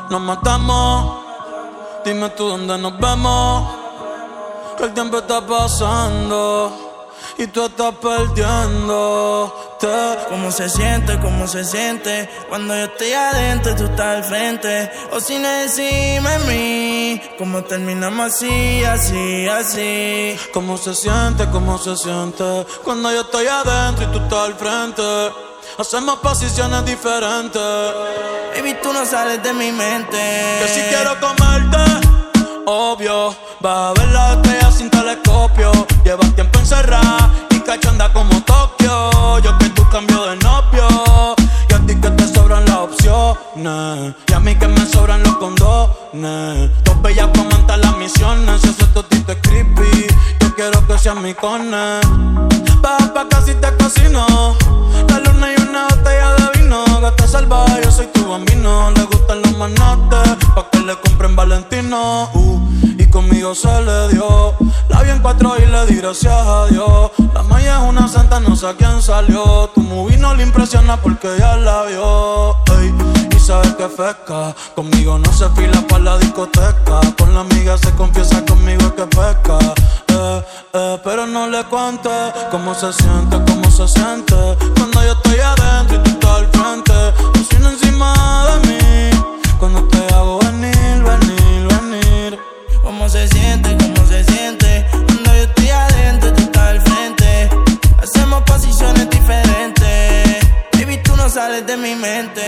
nos matamos. Dime tú dónde nos vemos, que el tiempo está pasando y tú estás perdiéndote. ¿Cómo se siente? ¿Cómo se siente? Cuando yo estoy adentro y tú estás al frente. O si no encima de mí. ¿Cómo terminamos así, así, así? ¿Cómo se siente? ¿Cómo se siente? Cuando yo estoy adentro y tú estás al frente. Hacemos posiciones diferentes. Baby, tú no sales de mi mente. Que si quiero comerte, obvio, vas a ver las estrellas sin telescopio. Llevas tiempo encerrada y cachonda como Tokio. Yo que tú cambio de novio y a ti que te sobran las opciones y a mí que me sobran los condones. Dos bellas comentan las misiones. Si ese totito es creepy, yo quiero que seas mi cone. Baja pa' casi te cocino. La luna y una botella de vino. Gata salvaje, yo soy tu bambino. Le gustan los manates, pa' que le compren Valentino. Y conmigo se le dio. La vi en 4 y le di gracias a Dios. La maya es una santa, no sé a quién salió. Tu movie no le impresiona porque ya la vio. Ey, y sabes que fresca. Conmigo no se fila pa' la discoteca. Con la amiga se confiesa, conmigo es que pesca. Pero no le cuente cómo se siente cuando yo estoy adentro y tú estás al frente. Cocina encima de mí cuando te hago venir, venir, venir. ¿Cómo se siente? ¿Cómo se siente? Cuando yo estoy adentro y tú estás al frente. Hacemos posiciones diferentes. Baby, tú no sales de mi mente.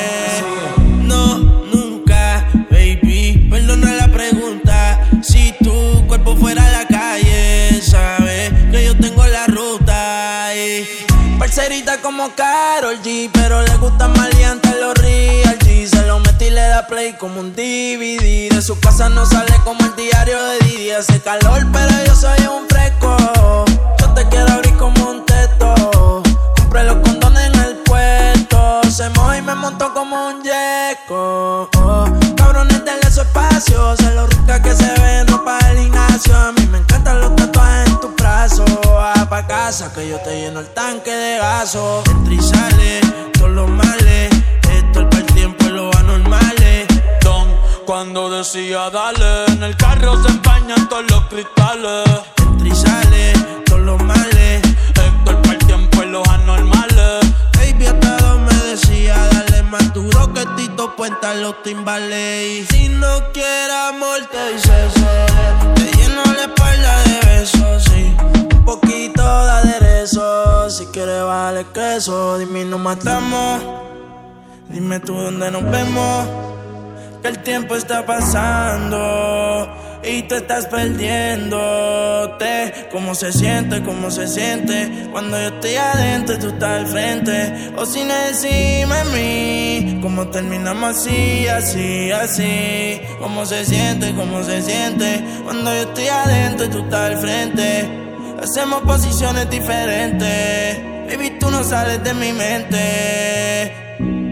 No, nunca, baby. Perdona la pregunta. Si tu cuerpo fuera a la calle, sabes que yo tengo la ruta. Parcerita como Karol G, pero le gusta maleante los real G. Se lo mete y le da play como un DVD. De su casa no sale como el diario de Didi. Hace calor, pero yo soy un fresco. Yo te quiero abrir como un teto. Compré los condones en el puerto. Se moja y me montó como un yeco. Cabrones, denle su espacio. Se lo rica que se ve en ropa del gimnasio. A mí me encantan los tatuajes en tus brazos. Va pa' casa que yo te lleno el tanque de gaso. Entra y sale, todos los males. Esto es para el tiempo y los anormales. Don, cuando decía dale, en el carro se empañan todos los cristales. Entra y sale, todos los males. Esto es para el tiempo y los anormales. Baby, hasta dos me decía, dale más duro que Tito Puenta los timbales. Si no quieres amor, te dice te lleno la espalda de besos, sí. Un poquito de aderezo, si quieres vale queso. Dime, nos matamos. Dime tú dónde nos vemos, que el tiempo está pasando y tú estás perdiéndote. ¿Cómo se siente? ¿Cómo se siente? Cuando yo estoy adentro y tú estás al frente. O si no encima de mí. ¿Cómo terminamos así, así, así? ¿Cómo se siente? ¿Cómo se siente? Cuando yo estoy adentro y tú estás al frente. Hacemos posiciones diferentes. Baby, tú no sales de mi mente.